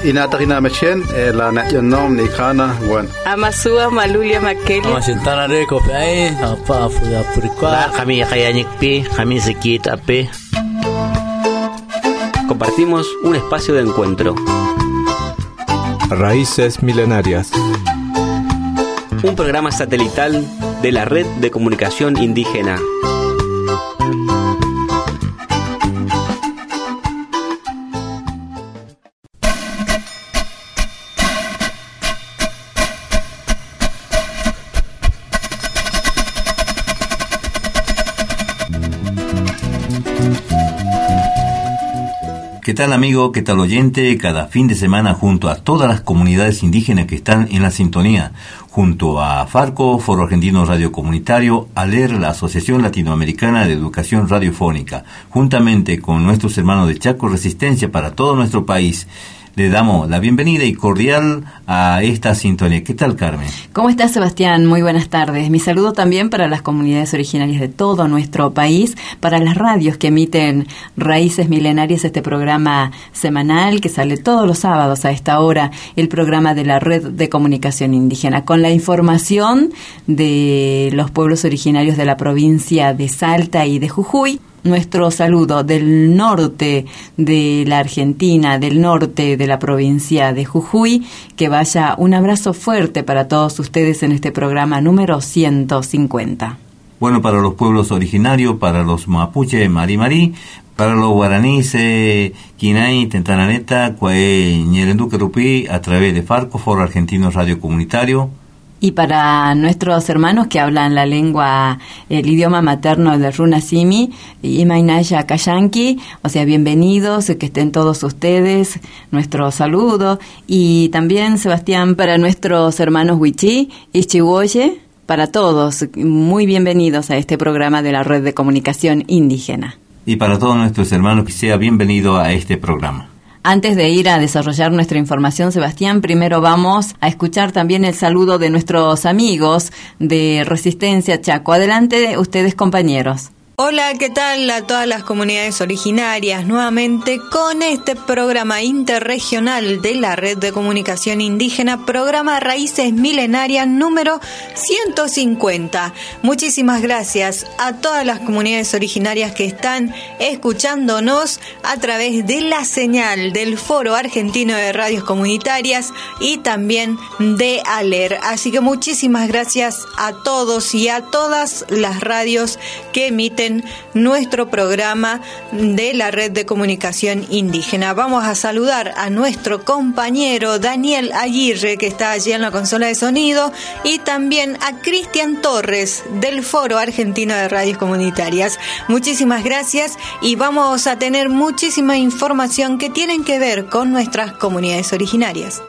Inatarina Mechen, la Nationom Nikana, bueno. Amasua Malulia Makeli. Amasintana Reco, apa Furicua. Kami Kayanikpi, Kami Sekit Ape. Compartimos un espacio de encuentro. Raíces Milenarias. Un programa satelital de la Red de Comunicación Indígena. ¿Qué tal amigo? ¿Qué tal oyente? Cada fin de semana junto a todas las comunidades indígenas que están en la sintonía, junto a Farco, Foro Argentino Radio Comunitario, ALER, la Asociación Latinoamericana de Educación Radiofónica, juntamente con nuestros hermanos de Chaco Resistencia para todo nuestro país. Le damos la bienvenida y cordial a esta sintonía. ¿Qué tal, Carmen? ¿Cómo estás, Sebastián? Muy buenas tardes. Mi saludo también para las comunidades originarias de todo nuestro país, para las radios que emiten Raíces Milenarias, este programa semanal que sale todos los sábados a esta hora, el programa de la Red de Comunicación Indígena, con la información de los pueblos originarios de la provincia de Salta y de Jujuy. Nuestro saludo del norte de la Argentina, del norte de la provincia de Jujuy, que vaya un abrazo fuerte para todos ustedes en este programa número 150. Bueno, para los pueblos originarios, para los mapuche, Mari, para los guaraníes, Quinay, Tentananeta, Cuaé, Ñerenduque Rupi, a través de Farco, Foro Argentino Radio Comunitario. Y para nuestros hermanos que hablan la lengua, el idioma materno de Runa Simi, Imainaya Kayanki, o sea, bienvenidos, que estén todos ustedes, nuestro saludo. Y también, Sebastián, para nuestros hermanos Wichí y Chihuoye, para todos, muy bienvenidos a este programa de la Red de Comunicación Indígena. Y para todos nuestros hermanos, que sea bienvenido a este programa. Antes de ir a desarrollar nuestra información, Sebastián, primero vamos a escuchar también el saludo de nuestros amigos de Resistencia Chaco. Adelante ustedes, compañeros. Hola, ¿qué tal a todas las comunidades originarias? Nuevamente con este programa interregional de la Red de Comunicación Indígena, programa Raíces Milenarias número 150. Muchísimas gracias a todas las comunidades originarias que están escuchándonos a través de la señal del Foro Argentino de Radios Comunitarias y también de ALER. Así que muchísimas gracias a todos y a todas las radios que emiten nuestro programa de la Red de Comunicación Indígena. Vamos a saludar a nuestro compañero Daniel Aguirre, que está allí en la consola de sonido, y también a Cristian Torres del Foro Argentino de Radios Comunitarias. Muchísimas gracias y vamos a tener muchísima información que tienen que ver con nuestras comunidades originarias.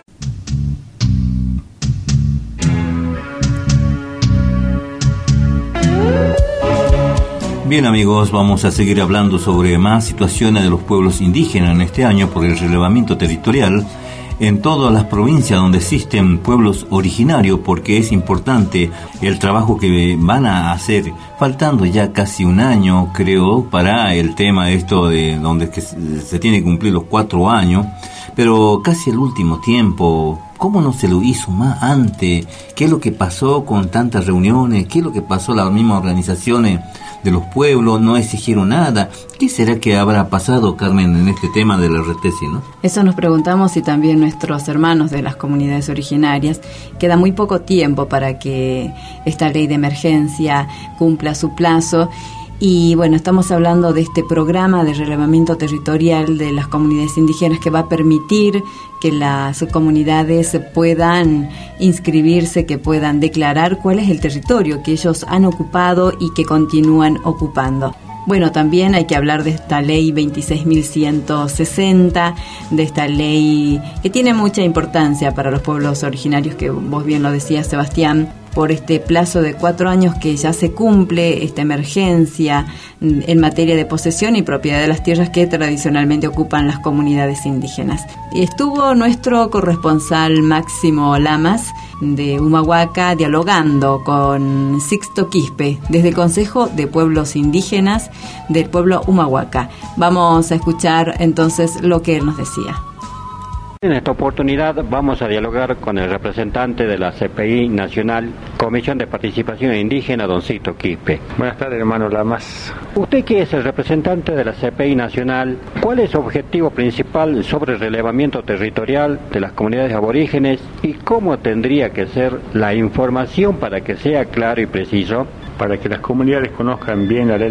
Bien amigos, vamos a seguir hablando sobre más situaciones de los pueblos indígenas en este año por el relevamiento territorial en todas las provincias donde existen pueblos originarios, porque es importante el trabajo que van a hacer, faltando ya casi un año creo para el tema esto de donde se tiene que cumplir los 4 años, pero casi el último tiempo. ¿Cómo no se lo hizo más antes? ¿Qué es lo que pasó con tantas reuniones? ¿Qué es lo que pasó las mismas organizaciones de los pueblos? No exigieron nada. ¿Qué será que habrá pasado, Carmen, en este tema de la RTC, no? Eso nos preguntamos y también nuestros hermanos de las comunidades originarias. Queda muy poco tiempo para que esta ley de emergencia cumpla su plazo. Y bueno, estamos hablando de este programa de relevamiento territorial de las comunidades indígenas que va a permitir que las comunidades puedan inscribirse, que puedan declarar cuál es el territorio que ellos han ocupado y que continúan ocupando. Bueno, también hay que hablar de esta ley 26.160, de esta ley que tiene mucha importancia para los pueblos originarios, que vos bien lo decías, Sebastián, por este plazo de 4 años que ya se cumple esta emergencia en materia de posesión y propiedad de las tierras que tradicionalmente ocupan las comunidades indígenas. Estuvo nuestro corresponsal Máximo Lamas de Humahuaca dialogando con Sixto Quispe desde el Consejo de Pueblos Indígenas del pueblo Humahuaca. Vamos a escuchar entonces lo que él nos decía. En esta oportunidad vamos a dialogar con el representante de la CPI Nacional, Comisión de Participación Indígena, don Sixto Quispe. Buenas tardes, hermano Lamas. Usted que es el representante de la CPI Nacional, ¿cuál es su objetivo principal sobre el relevamiento territorial de las comunidades aborígenes y cómo tendría que ser la información para que sea claro y preciso? Para que las comunidades conozcan bien la ley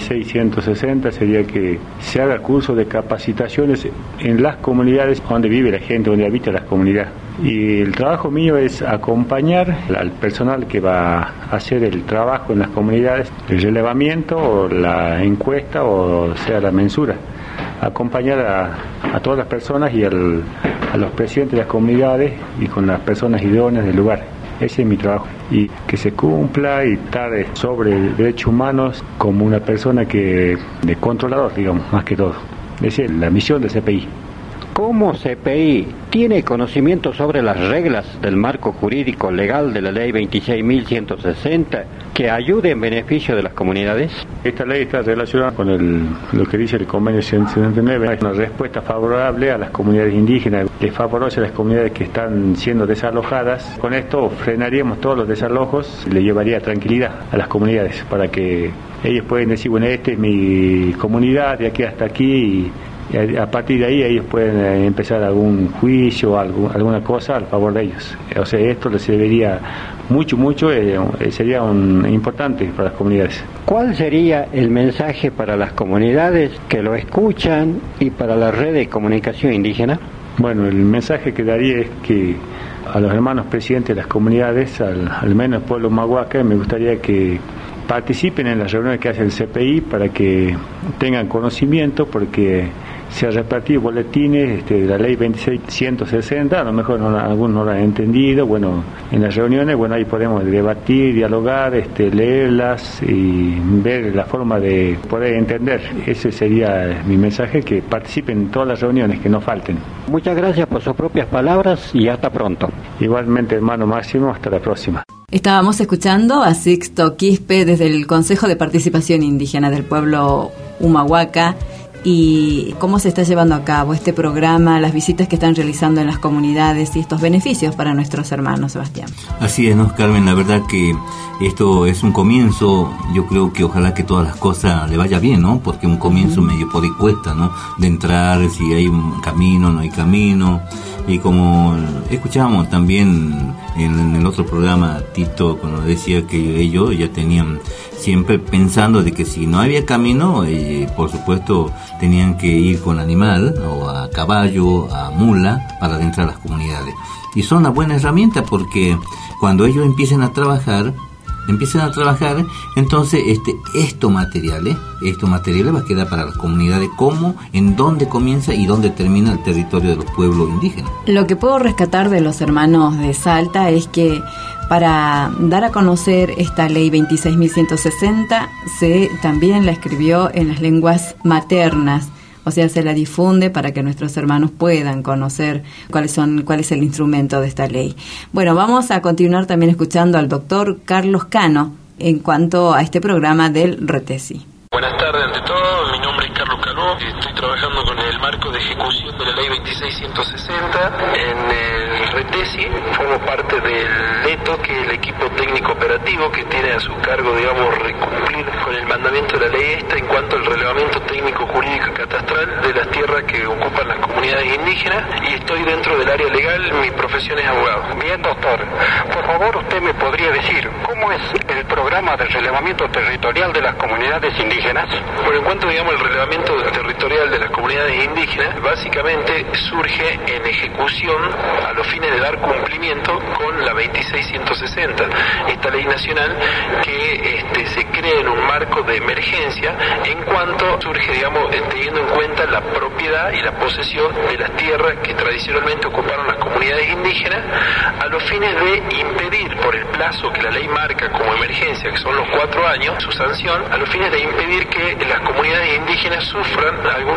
26160 sería que se haga curso de capacitaciones en las comunidades donde vive la gente, donde habita las comunidades. Y el trabajo mío es acompañar al personal que va a hacer el trabajo en las comunidades, el relevamiento o la encuesta o sea la mensura. Acompañar a todas las personas y a los presidentes de las comunidades y con las personas idóneas del lugar. Ese es mi trabajo, y que se cumpla y estar sobre derechos humanos como una persona de controlador, digamos, más que todo. Esa es la misión del CPI. ¿Cómo CPI tiene conocimiento sobre las reglas del marco jurídico legal de la ley 26.160 que ayude en beneficio de las comunidades? Esta ley está relacionada con lo que dice el convenio 179, hay una respuesta favorable a las comunidades indígenas, que favorece a las comunidades que están siendo desalojadas. Con esto frenaríamos todos los desalojos, le llevaría tranquilidad a las comunidades para que ellos pueden decir, bueno, esta es mi comunidad, de aquí hasta aquí, y a partir de ahí ellos pueden empezar algún juicio o alguna cosa al favor de ellos. O sea, esto les serviría mucho, sería importante para las comunidades. ¿Cuál sería el mensaje para las comunidades que lo escuchan y para la red de comunicación indígena? Bueno, el mensaje que daría es que a los hermanos presidentes de las comunidades, al menos el pueblo Humahuaca, me gustaría que participen en las reuniones que hace el CPI para que tengan conocimiento, porque se han repartido boletines de la ley 26.160, a lo mejor algunos no lo han entendido. Bueno, en las reuniones, ahí podemos debatir, dialogar, leerlas y ver la forma de poder entender. Ese sería mi mensaje, que participen en todas las reuniones, que no falten. Muchas gracias por sus propias palabras y hasta pronto. Igualmente, hermano Máximo, hasta la próxima. Estábamos escuchando a Sixto Quispe desde el Consejo de Participación Indígena del pueblo Humahuaca, y cómo se está llevando a cabo este programa, las visitas que están realizando en las comunidades y estos beneficios para nuestros hermanos, Sebastián. Así es, ¿no, Carmen? La verdad que esto es un comienzo. Yo creo que ojalá que todas las cosas le vaya bien, ¿no? Porque un comienzo medio por ahí cuesta, ¿no? De entrar, si hay un camino, no hay camino. Y como escuchábamos también en el otro programa, Tito, cuando decía que ellos ya tenían siempre pensando de que si no había camino, por supuesto tenían que ir con animal o a caballo, a mula, para adentrar las comunidades. Y son una buena herramienta, porque cuando ellos empiecen a trabajar, entonces estos materiales va a quedar para las comunidades, como en dónde comienza y dónde termina el territorio de los pueblos indígenas. Lo que puedo rescatar de los hermanos de Salta es que para dar a conocer esta ley 26.160 se también la escribió en las lenguas maternas. O sea, se la difunde para que nuestros hermanos puedan conocer cuál es el instrumento de esta ley. Bueno, vamos a continuar también escuchando al doctor Carlos Cano en cuanto a este programa del RETESI. Buenas tardes ante todo, mi nombre es Carlos Cano, estoy trabajando con el marco de ejecución de la ley 26.160 en el RETESI, formo parte del ETO, que es el equipo técnico operativo que tiene a su cargo, cumplir con el mandamiento de la ley esta en cuanto al relevamiento técnico, jurídico y catastral de las tierras que ocupan las comunidades indígenas, y estoy dentro del área legal, mi profesión es abogado. Bien, doctor, por favor usted me podría decir cómo es el programa de relevamiento territorial de las comunidades indígenas. Bueno, en cuanto el relevamiento territorial de las comunidades indígenas, básicamente surge en ejecución a los fines de dar cumplimiento con la 26.160, esta ley nacional que se crea en un marco de emergencia en cuanto surge, teniendo en cuenta la propiedad y la posesión de las tierras que tradicionalmente ocuparon las comunidades indígenas, a los fines de impedir, por el plazo que la ley marca como emergencia, que son los 4 años, su sanción, a los fines de impedir que las comunidades indígenas sufran algunos atropellos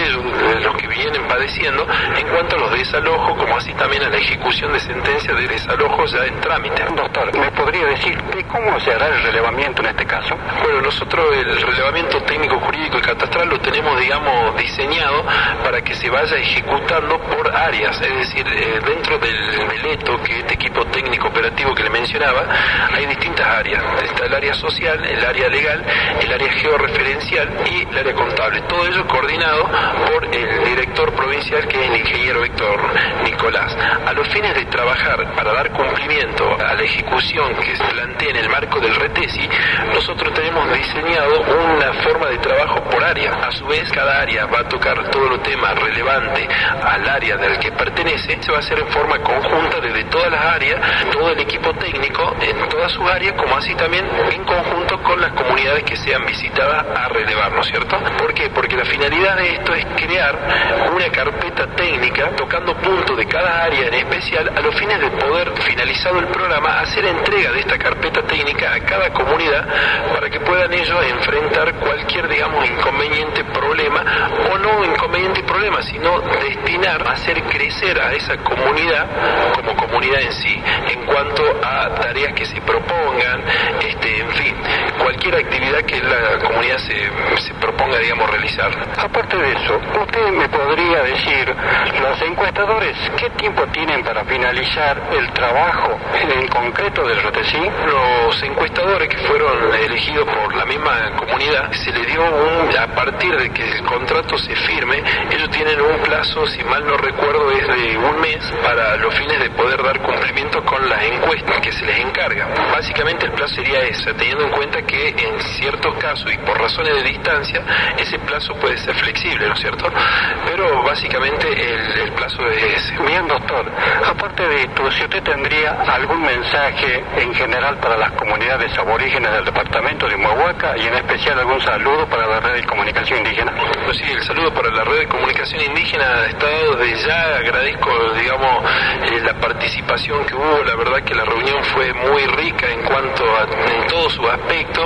ellos, los que vienen padeciendo, en cuanto a los desalojos, como así también a la ejecución de sentencias de desalojo ya en trámite. Doctor, ¿me podría decir cómo se hará el relevamiento en este caso? Bueno, nosotros el relevamiento técnico, jurídico y catastral lo tenemos, digamos, diseñado para que se vaya ejecutando por áreas, es decir, dentro del ETO, que este equipo técnico operativo que le mencionaba, hay distintas áreas. Está el área social, el área legal, el área georreferencial y el área contable. Todo ello coordinado por el director provincial, que es el ingeniero Héctor Nicolás. A los fines de trabajar para dar cumplimiento a la ejecución que se plantea en el marco del RETESI, nosotros tenemos diseñado una forma de trabajo por área. A su vez, cada área va a tocar todo lo tema relevante al área del que pertenece. Se va a hacer en forma conjunta desde todas las áreas, todo el equipo técnico en todas sus áreas, como así también en conjunto con las comunidades que sean visitadas a relevar, ¿no es cierto? ¿Por qué? Porque la finalidad de esto es crear una carpeta técnica tocando puntos de cada área en especial, a los fines de poder, finalizado el programa, hacer entrega de esta carpeta técnica a cada comunidad para que puedan ellos enfrentar cualquier, digamos, inconveniente, problema, o no inconveniente y problema, sino destinar a hacer crecer a esa comunidad como comunidad en sí, en cuanto a tareas que se propongan, en fin, cualquier actividad que la comunidad se proponga, digamos, realizar. Aparte de eso, ¿usted me podría decir, los encuestadores, qué tiempo tienen para finalizar el trabajo en concreto del RETESI? Los encuestadores que fueron elegidos por la misma comunidad, se les dio a partir de que el contrato se firme, ellos tienen un plazo, si mal no recuerdo, es de un mes para los fines de poder dar cumplimiento con las encuestas que se les encarga. Básicamente el plazo sería ese, teniendo en cuenta que en ciertos casos y por razones de distancia, ese plazo puede ser flexible, ¿no es cierto? Pero básicamente el plazo es ese. Bien, doctor. Aparte de esto, si usted tendría algún mensaje en general para las comunidades aborígenes del departamento de Humahuaca y en especial algún saludo para la red de comunicación indígena. Pues sí, el saludo para la red de comunicación indígena está desde ya. Agradezco, digamos, la participación que hubo. La verdad que la reunión fue muy rica en cuanto a en todo su aspecto.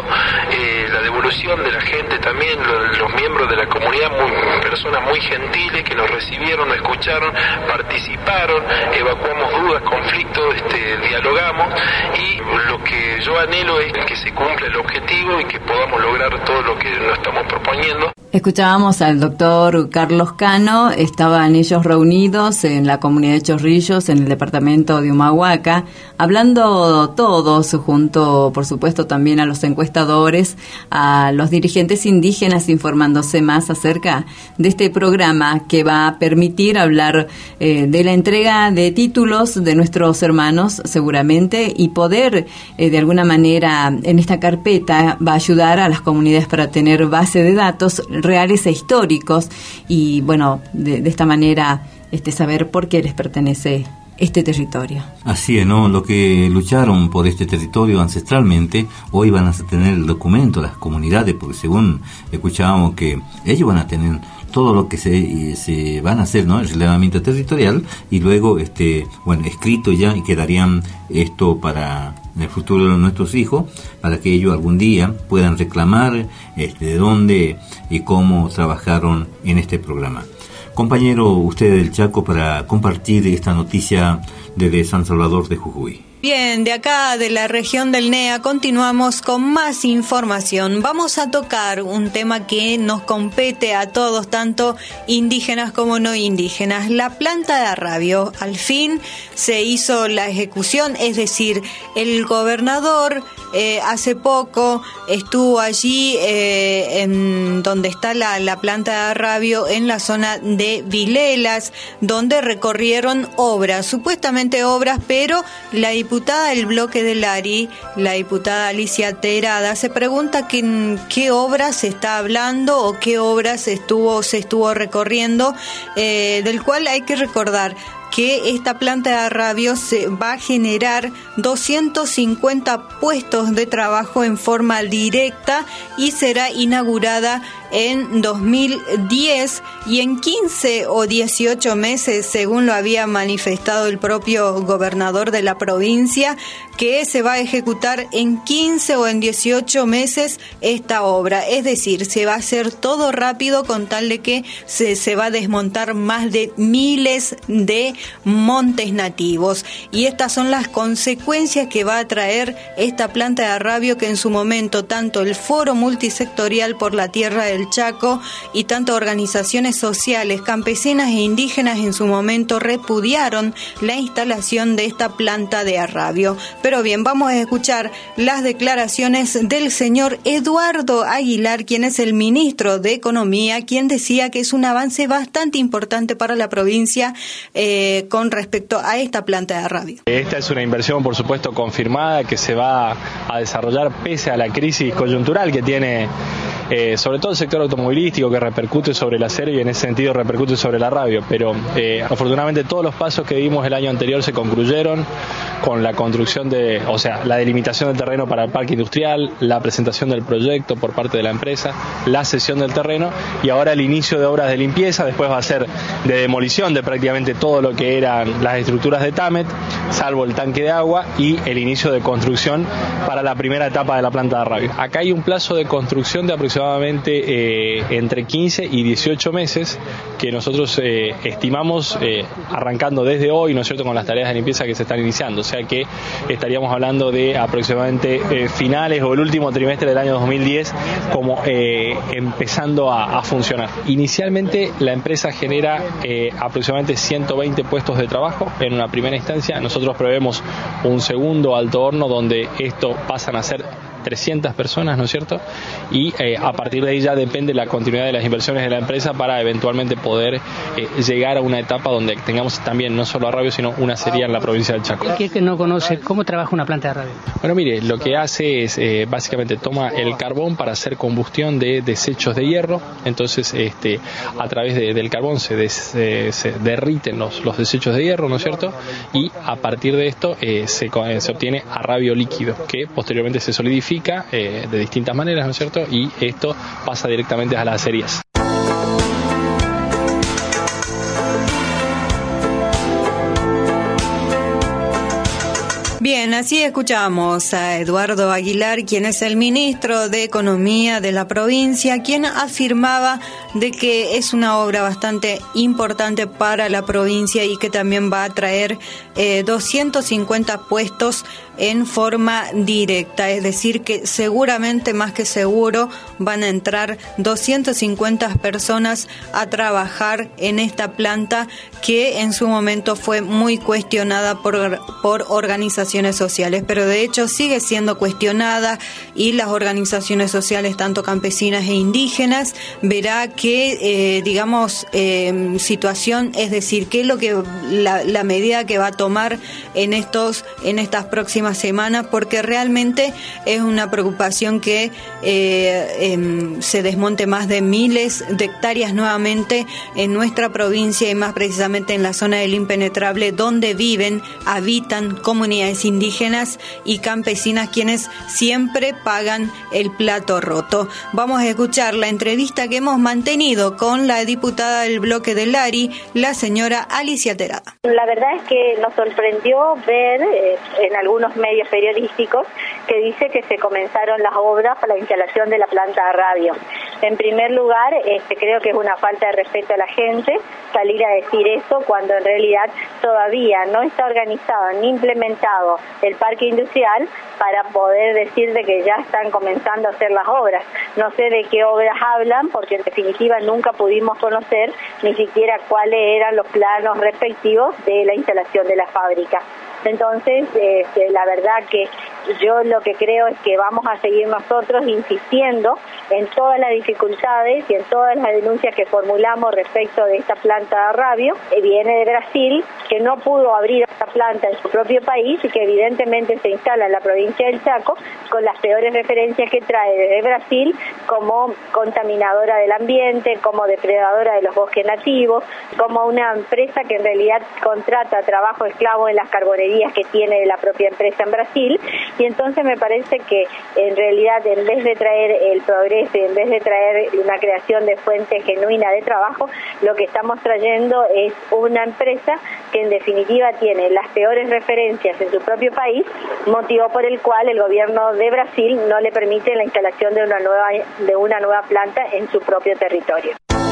La devolución de la gente también, los miembros de la comunidad, personas muy gentiles que nos recibieron, nos escucharon, participaron, evacuamos dudas, conflictos, dialogamos, y lo que yo anhelo es que se cumpla el objetivo y que podamos lograr todo lo que nos estamos proponiendo. Escuchábamos al doctor Carlos Cano. Estaban ellos reunidos en la comunidad de Chorrillos, en el departamento de Humahuaca, hablando todos, junto, por supuesto, también a los encuestadores, a los dirigentes indígenas, informándose más acerca de este programa que va a permitir hablar de la entrega de títulos de nuestros hermanos, seguramente, y poder, de alguna manera, en esta carpeta, va a ayudar a las comunidades para tener base de datos reales e históricos, y bueno, de esta manera saber por qué les pertenece este territorio. Así es, ¿no? Lo que lucharon por este territorio ancestralmente, hoy van a tener el documento, las comunidades, porque según escuchábamos que ellos van a tener todo lo que se van a hacer, ¿no? El relevamiento territorial, y luego, escrito ya, y quedarían esto para en el futuro de nuestros hijos, para que ellos algún día puedan reclamar de dónde y cómo trabajaron en este programa. Compañero, usted del Chaco, para compartir esta noticia desde San Salvador de Jujuy. Bien, de acá de la región del NEA continuamos con más información. Vamos a tocar un tema que nos compete a todos, tanto indígenas como no indígenas. La planta de Arrabio. Al fin se hizo la ejecución, es decir, el gobernador hace poco estuvo allí en donde está la planta de Arrabio, en la zona de Vilelas, donde recorrieron obras, supuestamente obras, pero la diputada del bloque del ARI, la diputada Alicia Terada, se pregunta qué obras se está hablando o qué obras se estuvo recorriendo, del cual hay que recordar, que esta planta de Arrabio se va a generar 250 puestos de trabajo en forma directa y será inaugurada en 2010 y en 15 o 18 meses, según lo había manifestado el propio gobernador de la provincia, que se va a ejecutar en 15 o en 18 meses esta obra. Es decir, se va a hacer todo rápido con tal de que se va a desmontar más de miles de montes nativos. Y estas son las consecuencias que va a traer esta planta de Arrabio, que en su momento tanto el Foro Multisectorial por la Tierra del Chaco y tanto organizaciones sociales, campesinas e indígenas en su momento repudiaron la instalación de esta planta de Arrabio. Pero bien, vamos a escuchar las declaraciones del señor Eduardo Aguilar, quien es el ministro de Economía, quien decía que es un avance bastante importante para la provincia con respecto a esta planta de Arrabio. Esta es una inversión, por supuesto, confirmada, que se va a desarrollar pese a la crisis coyuntural que tiene sobre todo el sector automovilístico, que repercute sobre el acero y en ese sentido repercute sobre el Arrabio. Pero afortunadamente todos los pasos que dimos el año anterior se concluyeron con la construcción la delimitación del terreno para el parque industrial, la presentación del proyecto por parte de la empresa, la cesión del terreno y ahora el inicio de obras de limpieza. Después va a ser de demolición de prácticamente todo lo que eran las estructuras de TAMET, salvo el tanque de agua, y el inicio de construcción para la primera etapa de la planta de Arrabio. Acá hay un plazo de construcción de aproximadamente entre 15 y 18 meses que nosotros estimamos arrancando desde hoy, ¿no es cierto?, con las tareas de limpieza que se están iniciando. O sea que estaríamos hablando de aproximadamente finales o el último trimestre del año 2010 como empezando a funcionar. Inicialmente la empresa genera aproximadamente 120 puestos de trabajo en una primera instancia. Nosotros prevemos un segundo alto horno donde esto pasan a ser 300 personas, ¿no es cierto? Y a partir de ahí ya depende la continuidad de las inversiones de la empresa para eventualmente poder llegar a una etapa donde tengamos también no solo Arrabio, sino una acería en la provincia del Chaco. ¿Qué que no conoce? ¿Cómo trabaja una planta de Arrabio? Bueno, mire, lo que hace es básicamente toma el carbón para hacer combustión de desechos de hierro. Entonces, a través del carbón se derriten los desechos de hierro, ¿no es cierto? Y a partir de esto se obtiene Arrabio líquido, que posteriormente se solidifica de distintas maneras, ¿no es cierto? Y esto pasa directamente a las acerías. Bien, así escuchamos a Eduardo Aguilar, quien es el ministro de Economía de la provincia, quien afirmaba de que es una obra bastante importante para la provincia y que también va a traer 250 puestos en forma directa, es decir que seguramente, más que seguro, van a entrar 250 personas a trabajar en esta planta que en su momento fue muy cuestionada por organizaciones sociales, pero de hecho sigue siendo cuestionada, y las organizaciones sociales, tanto campesinas e indígenas, verá que situación, es decir, qué es lo que la medida que va a tomar en estas próximas semanas, porque realmente es una preocupación que se desmonte más de miles de hectáreas nuevamente en nuestra provincia, y más precisamente en la zona del impenetrable, donde habitan comunidades indígenas y campesinas, quienes siempre pagan el plato roto. Vamos a escuchar la entrevista que hemos mantenido con la diputada del bloque del ARI, la señora Alicia Terada. La verdad es que nos sorprendió ver en algunos medios periodísticos que dice que se comenzaron las obras para la instalación de la planta de Arrabio. En primer lugar, creo que es una falta de respeto a la gente salir a decir eso cuando en realidad todavía no está organizado ni implementado el parque industrial para poder decir de que ya están comenzando a hacer las obras. No sé de qué obras hablan, porque en definitiva nunca pudimos conocer ni siquiera cuáles eran los planos respectivos de la instalación de la fábrica. Entonces, la verdad que yo lo que creo es que vamos a seguir nosotros insistiendo en todas las dificultades y en todas las denuncias que formulamos respecto de esta planta de Arrabio, que viene de Brasil, que no pudo abrir esta planta en su propio país y que evidentemente se instala en la provincia del Chaco con las peores referencias que trae desde Brasil como contaminadora del ambiente, como depredadora de los bosques nativos, como una empresa que en realidad contrata trabajo esclavo en las carbonerías que tiene la propia empresa en Brasil. Y entonces me parece que en realidad, en vez de traer el progreso y en vez de traer una creación de fuente genuina de trabajo, lo que estamos trayendo es una empresa que en definitiva tiene las peores referencias en su propio país, motivo por el cual el gobierno de Brasil no le permite la instalación de una nueva planta en su propio territorio.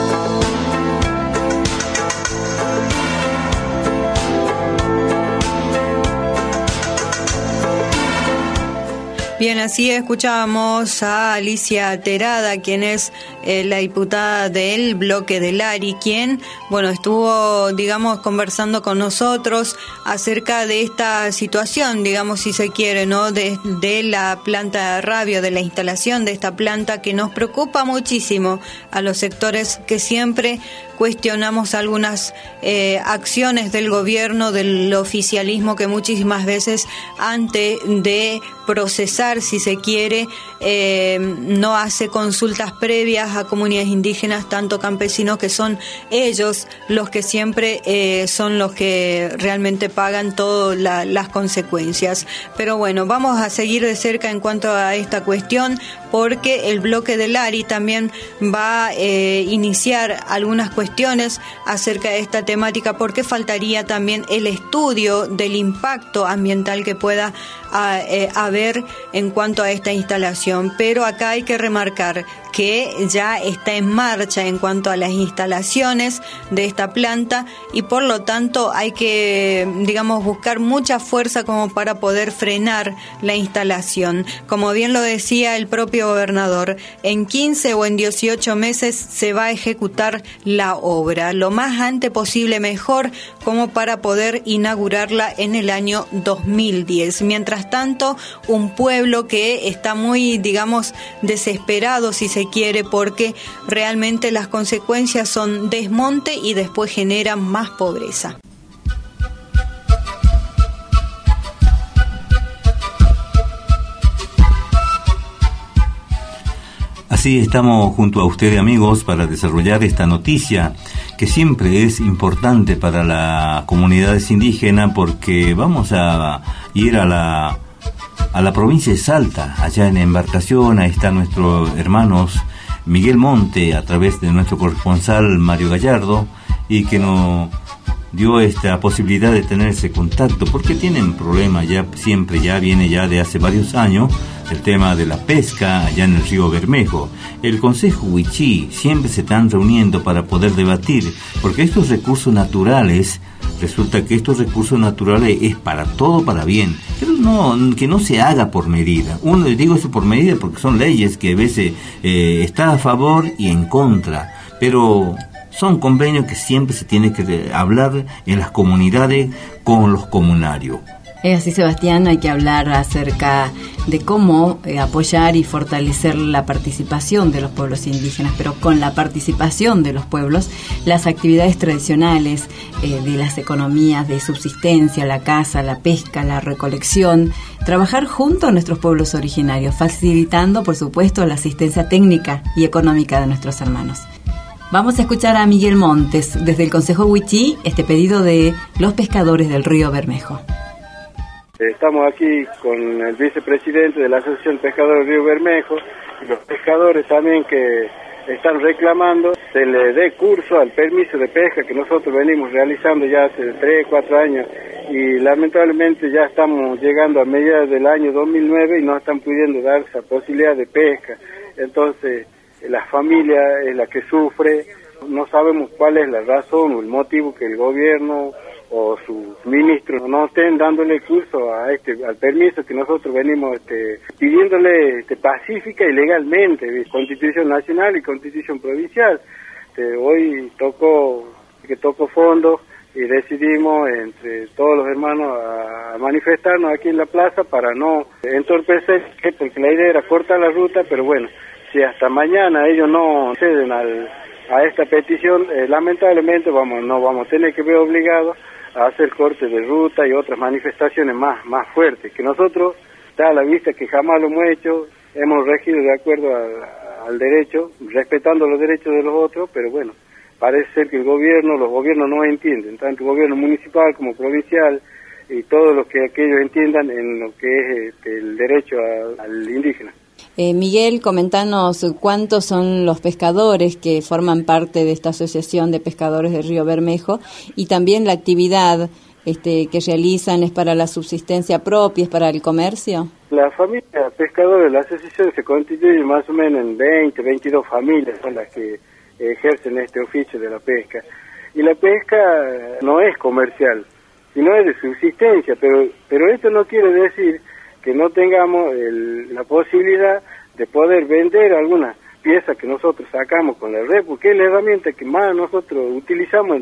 Bien, así escuchábamos a Alicia Terada, quien es la diputada del bloque del ARI, quien, bueno, estuvo, digamos, conversando con nosotros acerca de esta situación, digamos, si se quiere, ¿no?, de la planta de Arrabio, de la instalación de esta planta que nos preocupa muchísimo a los sectores que siempre cuestionamos algunas acciones del gobierno, del oficialismo, que muchísimas veces antes de procesar, si se quiere, no hace consultas previas a comunidades indígenas, tanto campesinos, que son ellos los que siempre son los que realmente pagan todas las consecuencias. Pero bueno, vamos a seguir de cerca en cuanto a esta cuestión, porque el bloque del ARI también va a iniciar algunas cuestiones acerca de esta temática, porque faltaría también el estudio del impacto ambiental que pueda haber en cuanto a esta instalación. Pero acá hay que remarcar que ya está en marcha en cuanto a las instalaciones de esta planta, y por lo tanto hay que, digamos, buscar mucha fuerza como para poder frenar la instalación. Como bien lo decía el propio gobernador, en 15 o en 18 meses se va a ejecutar la obra, lo más antes posible mejor, como para poder inaugurarla en el año 2010. Mientras tanto, un pueblo que está muy, digamos, desesperado, si se quiere, porque realmente las consecuencias son desmonte y después generan más pobreza. Así estamos junto a ustedes, amigos, para desarrollar esta noticia que siempre es importante para las comunidades indígenas, porque vamos a ir a la provincia de Salta, allá en embarcación. Ahí están nuestros hermanos Miguel Monte, a través de nuestro corresponsal Mario Gallardo, y que nos dio esta posibilidad de tener ese contacto, porque tienen problemas ya siempre, ya viene ya de hace varios años, el tema de la pesca allá en el río Bermejo. El Consejo Huichí siempre se están reuniendo para poder debatir, porque estos recursos naturales, resulta que estos recursos naturales es para todo, para bien, pero que no se haga por medida. Uno, digo eso por medida porque son leyes que a veces está a favor y en contra, pero son convenios que siempre se tiene que hablar en las comunidades con los comunarios. Es así, Sebastián, hay que hablar acerca de cómo apoyar y fortalecer la participación de los pueblos indígenas, pero con la participación de los pueblos, las actividades tradicionales de las economías de subsistencia, la caza, la pesca, la recolección, trabajar junto a nuestros pueblos originarios, facilitando, por supuesto, la asistencia técnica y económica de nuestros hermanos. Vamos a escuchar a Miguel Montes, desde el Consejo Huichí, este pedido de los pescadores del río Bermejo. Estamos aquí con el vicepresidente de la Asociación Pescadores Río Bermejo y los pescadores también que están reclamando se le dé curso al permiso de pesca que nosotros venimos realizando ya hace 3, 4 años, y lamentablemente ya estamos llegando a mediados del año 2009 y no están pudiendo dar esa posibilidad de pesca. Entonces la familia es la que sufre, no sabemos cuál es la razón o el motivo que el gobierno o sus ministros no estén dándole curso a al permiso que nosotros venimos pidiéndole pacífica y legalmente, Constitución Nacional y Constitución Provincial. Hoy tocó fondo, y decidimos entre todos los hermanos a manifestarnos aquí en la plaza para no entorpecer, porque la idea era cortar la ruta, pero bueno, si hasta mañana ellos no ceden a esta petición, lamentablemente no vamos a tener que ver obligados a hacer cortes de ruta y otras manifestaciones más fuertes, que nosotros, está a la vista que jamás lo hemos hecho, hemos regido de acuerdo al derecho, respetando los derechos de los otros, pero bueno, parece ser que los gobiernos no entienden, tanto el gobierno municipal como provincial, y todo lo que aquellos entiendan en lo que es el derecho al indígena. Miguel, comentanos cuántos son los pescadores que forman parte de esta asociación de pescadores de Río Bermejo, y también la actividad que realizan es para la subsistencia propia, es para el comercio. La familia pescadores de la asociación se constituye más o menos en 22 familias son las que ejercen este oficio de la pesca, y la pesca no es comercial, sino es de subsistencia, pero esto no quiere decir que no tengamos la posibilidad de poder vender algunas piezas que nosotros sacamos con la red, porque es la herramienta que más nosotros utilizamos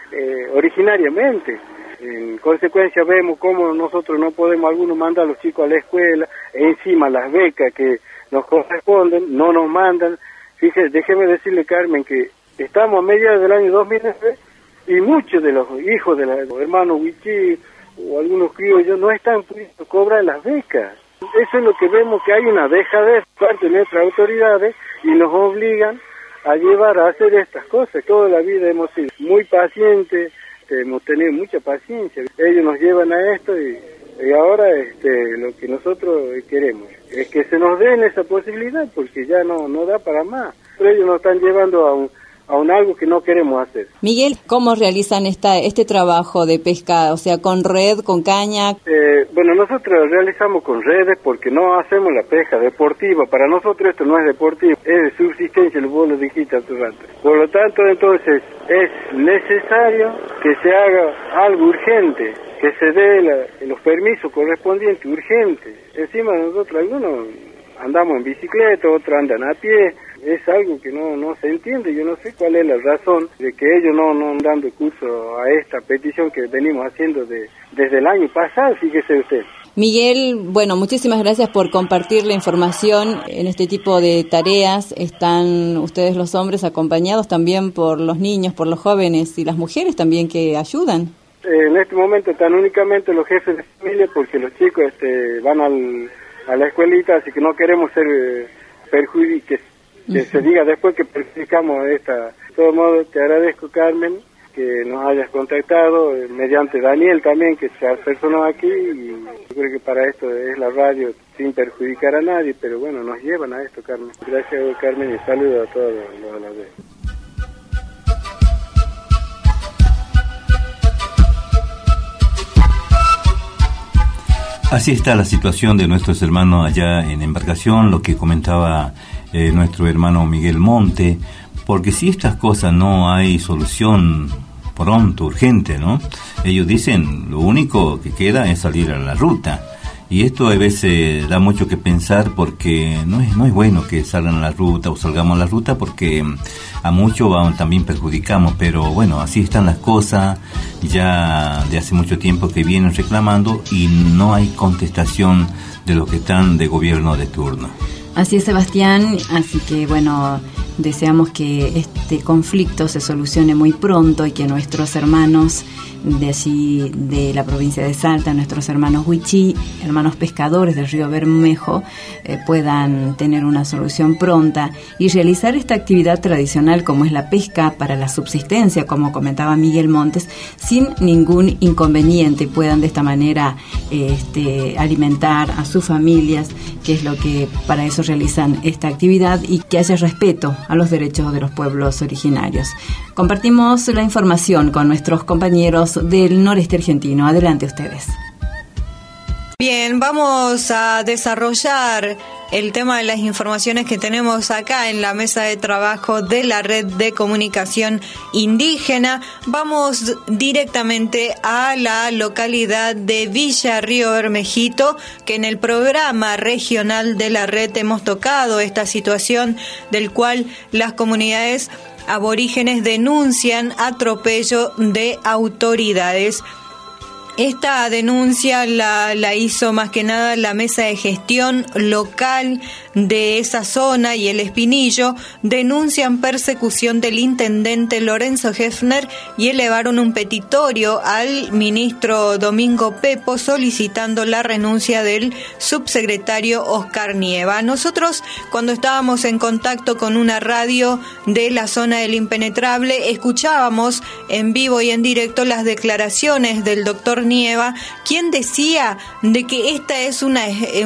originariamente. En consecuencia vemos cómo nosotros no podemos algunos mandar a los chicos a la escuela, encima las becas que nos corresponden no nos mandan. Fíjese, déjeme decirle, Carmen, que estamos a mediados del año 2009 y muchos de los hijos de los hermanos Huichí o algunos criollos no están pudiendo cobrar las becas. Eso es lo que vemos, que hay una dejadez por parte de nuestras autoridades y nos obligan a llevar a hacer estas cosas. Toda la vida hemos sido muy pacientes, hemos tenido mucha paciencia. Ellos nos llevan a esto y ahora lo que nosotros queremos es que se nos den esa posibilidad, porque ya no da para más. Pero ellos nos están llevando a un algo que no queremos hacer. Miguel, ¿cómo realizan este trabajo de pesca? O sea, ¿con red, con caña? Bueno, nosotros realizamos con redes porque no hacemos la pesca deportiva. Para nosotros esto no es deportivo, es de subsistencia, vos lo dijiste hace rato. Por lo tanto, entonces, es necesario que se haga algo urgente, que se dé los permisos correspondientes urgentes. Encima nosotros algunos andamos en bicicleta, otros andan a pie. Es algo que no se entiende. Yo no sé cuál es la razón de que ellos no han dado curso a esta petición que venimos haciendo desde el año pasado, fíjese usted. Miguel, bueno, muchísimas gracias por compartir la información en este tipo de tareas. Están ustedes los hombres acompañados también por los niños, por los jóvenes y las mujeres también que ayudan. En este momento están únicamente los jefes de familia porque los chicos van a la escuelita, así que no queremos ser perjudicados. Que se diga después que perjudicamos esta. De todo modo, te agradezco, Carmen, que nos hayas contactado, mediante Daniel también, que se apersonó aquí, y yo creo que para esto es la radio sin perjudicar a nadie, pero bueno, nos llevan a esto, Carmen. Gracias, Carmen, y saludos a todos los de la red. Así está la situación de nuestros hermanos allá en embarcación, lo que comentaba nuestro hermano Miguel Monte, porque si estas cosas no hay solución pronto, urgente, ¿no? Ellos dicen, lo único que queda es salir a la ruta. Y esto a veces da mucho que pensar, porque no es bueno que salgan a la ruta o salgamos a la ruta, porque a muchos también perjudicamos. Pero bueno, así están las cosas, ya de hace mucho tiempo que vienen reclamando y no hay contestación de los que están de gobierno de turno. Así es, Sebastián, así que bueno, deseamos que este conflicto se solucione muy pronto y que nuestros hermanos de allí, de la provincia de Salta, nuestros hermanos Huichí, hermanos pescadores del río Bermejo, puedan tener una solución pronta y realizar esta actividad tradicional como es la pesca para la subsistencia, como comentaba Miguel Montes, sin ningún inconveniente, y puedan de esta manera alimentar a sus familias, que es lo que para eso realizan esta actividad, y que haya respeto a los derechos de los pueblos originarios. Compartimos la información con nuestros compañeros del noreste argentino. Adelante ustedes. Bien, vamos a desarrollar el tema de las informaciones que tenemos acá en la mesa de trabajo de la Red de Comunicación Indígena. Vamos directamente a la localidad de Villa Río Bermejito, que en el programa regional de la Red hemos tocado esta situación del cual las comunidades aborígenes denuncian atropello de autoridades. Esta denuncia la hizo más que nada la mesa de gestión local de esa zona y el Espinillo. Denuncian persecución del intendente Lorenzo Hefner y elevaron un petitorio al ministro Domingo Pepo solicitando la renuncia del subsecretario Oscar Nieva. Nosotros, cuando estábamos en contacto con una radio de la zona del Impenetrable, escuchábamos en vivo y en directo las declaraciones del doctor Nieva, quien decía de que esta es una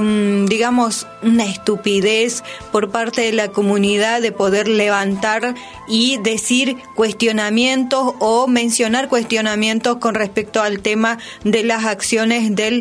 estupidez por parte de la comunidad de poder levantar y decir cuestionamientos o mencionar cuestionamientos con respecto al tema de las acciones del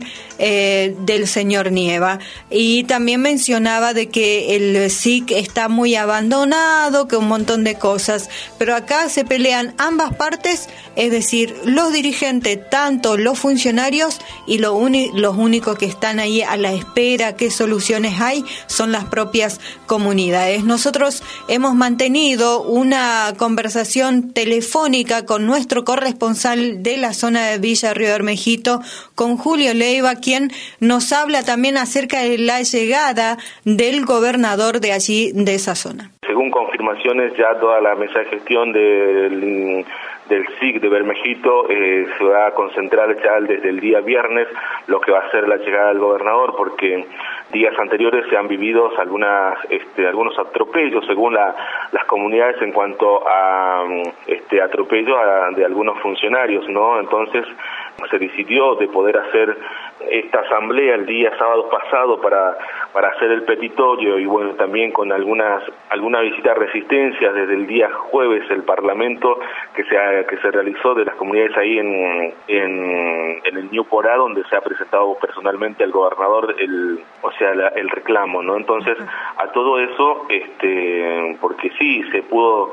señor Nieva. Y también mencionaba de que el SIC está muy abandonado, que un montón de cosas, pero acá se pelean ambas partes, es decir, los dirigentes, tanto los funcionarios, y los únicos que están ahí a la espera qué soluciones hay son las propias comunidades. Nosotros hemos mantenido una conversación telefónica con nuestro corresponsal de la zona de Villa Río Bermejito, con Julio Leiva, quien nos habla también acerca de la llegada del gobernador de allí, de esa zona. Según confirmaciones, ya toda la mesa de gestión del SIC de Bermejito se va a concentrar ya desde el día viernes lo que va a ser la llegada del gobernador, porque días anteriores se han vivido algunos atropellos según las comunidades en cuanto a atropello de algunos funcionarios, ¿no? Entonces se decidió de poder hacer esta asamblea el día sábado pasado para hacer el petitorio, y bueno, también con alguna visita de resistencia desde el día jueves el Parlamento que se realizó de las comunidades ahí en el New Porá, donde se ha presentado personalmente al gobernador el reclamo, ¿no? Entonces, a todo eso, porque sí se pudo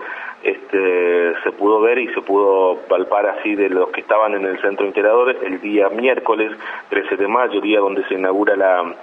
ver y se pudo palpar así de los que estaban en el centro integrador el día miércoles 13 de mayo, día donde se inaugura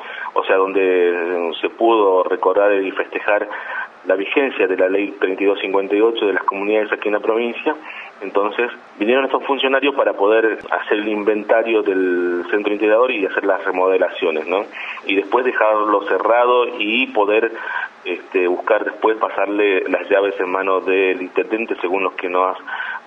donde se pudo recordar y festejar la vigencia de la ley 3258 de las comunidades aquí en la provincia. Entonces vinieron estos funcionarios para poder hacer el inventario del centro integrador y hacer las remodelaciones, ¿no? Y después dejarlo cerrado y poder buscar después pasarle las llaves en manos del intendente, según los que nos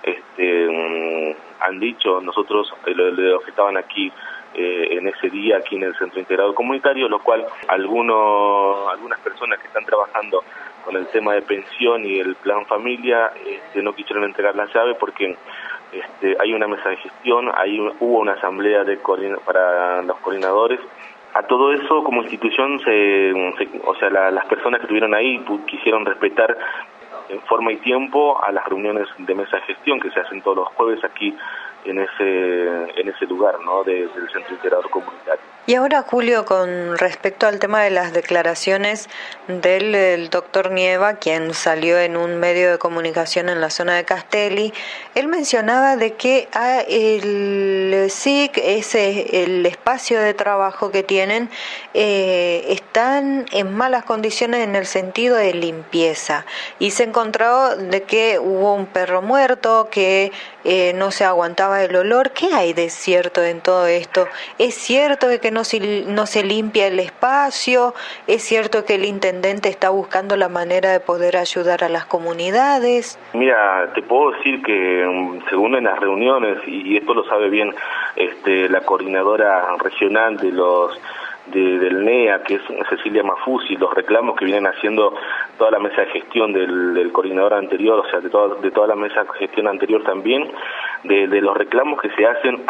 han dicho. Nosotros, los que estaban aquí en ese día aquí en el Centro Integrado Comunitario, lo cual algunas personas que están trabajando con el tema de pensión y el plan familia no quisieron entregar la llave porque hay una mesa de gestión, hubo una asamblea para los coordinadores. A todo eso, como institución, las personas que estuvieron ahí quisieron respetar en forma y tiempo a las reuniones de mesa de gestión que se hacen todos los jueves aquí en ese lugar, ¿no?, del Centro Integrador Comunitario. Y ahora, Julio, con respecto al tema de las declaraciones del doctor Nieva, quien salió en un medio de comunicación en la zona de Castelli, él mencionaba de que el SIC, el espacio de trabajo que tienen, están en malas condiciones en el sentido de limpieza, y se encontró de que hubo un perro muerto, que no se aguantaba el olor. ¿Qué hay de cierto en todo esto? ¿Es cierto de que no se limpia el espacio? ¿Es cierto que el intendente está buscando la manera de poder ayudar a las comunidades? Mira, te puedo decir que según en las reuniones, y esto lo sabe bien la coordinadora regional del NEA, que es Cecilia Mafusi, los reclamos que vienen haciendo toda la mesa de gestión del coordinador anterior, o sea, de toda la mesa de gestión anterior también, de los reclamos que se hacen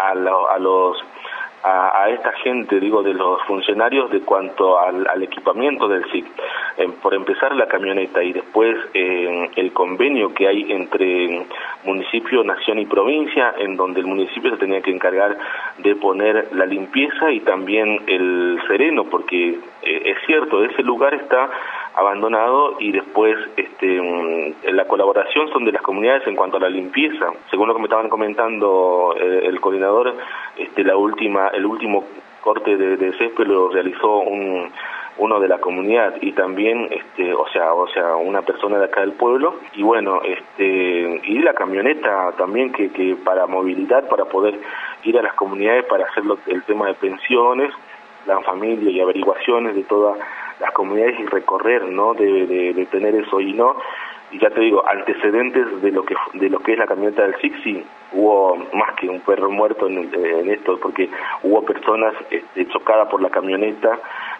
a esta gente, de los funcionarios, de cuanto al equipamiento del SIC. Por empezar, la camioneta, y después el convenio que hay entre municipio, nación y provincia, en donde el municipio se tenía que encargar de poner la limpieza y también el sereno, porque es cierto, ese lugar está abandonado, y después la colaboración son de las comunidades en cuanto a la limpieza. Según lo que me estaban comentando el coordinador, el último corte de césped lo realizó uno de la comunidad y también o sea una persona de acá del pueblo, y bueno, y la camioneta también que para movilidad, para poder ir a las comunidades para hacer el tema de pensiones, la familia y averiguaciones de todas las comunidades y recorrer, ¿no? De tener eso y no. Y ya te digo, antecedentes de lo que es la camioneta del SIC, sí, hubo más que un perro muerto en esto, porque hubo personas chocadas por la camioneta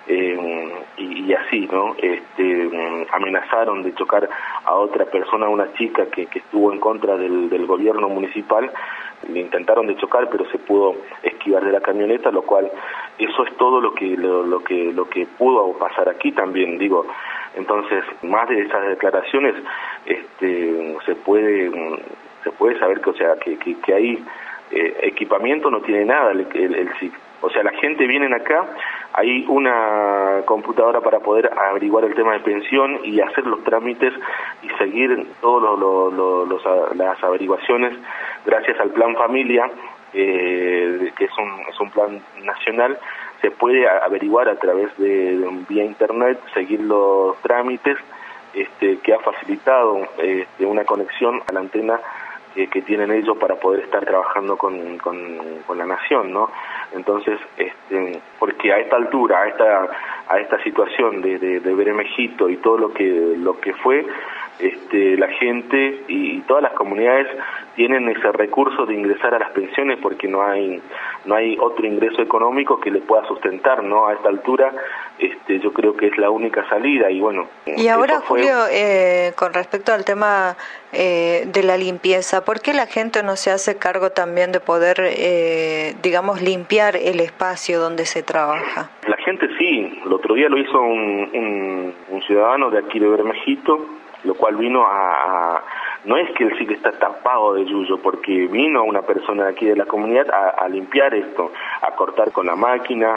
y así, ¿no? Amenazaron de chocar a otra persona, una chica que estuvo en contra del gobierno municipal, le intentaron de chocar, pero se pudo esquivar de la camioneta, lo cual eso es todo lo que pudo pasar aquí también, digo. Entonces, más de esas declaraciones, se puede saber que, o sea, que hay equipamiento, no tiene nada el SIC. O sea, la gente viene acá, hay una computadora para poder averiguar el tema de pensión y hacer los trámites y seguir todas las averiguaciones gracias al Plan Familia, que es un plan nacional. Se puede averiguar a través de vía internet, seguir los trámites, que ha facilitado una conexión a la antena que tienen ellos para poder estar trabajando con la nación, ¿no? Entonces, porque a esta altura, a esta situación de Bermejito y todo lo que fue, la gente y todas las comunidades tienen ese recurso de ingresar a las pensiones porque no hay otro ingreso económico que le pueda sustentar, ¿no? A esta altura, yo creo que es la única salida y bueno. Y ahora, Julio, con respecto al tema de la limpieza, ¿por qué la gente no se hace cargo también de poder, digamos, limpiar el espacio donde se trabaja? La gente sí, el otro día lo hizo un ciudadano de aquí de Bermejito, lo cual vino no es que el SIC está tapado de yuyo, porque vino una persona de aquí de la comunidad a limpiar esto, a cortar con la máquina.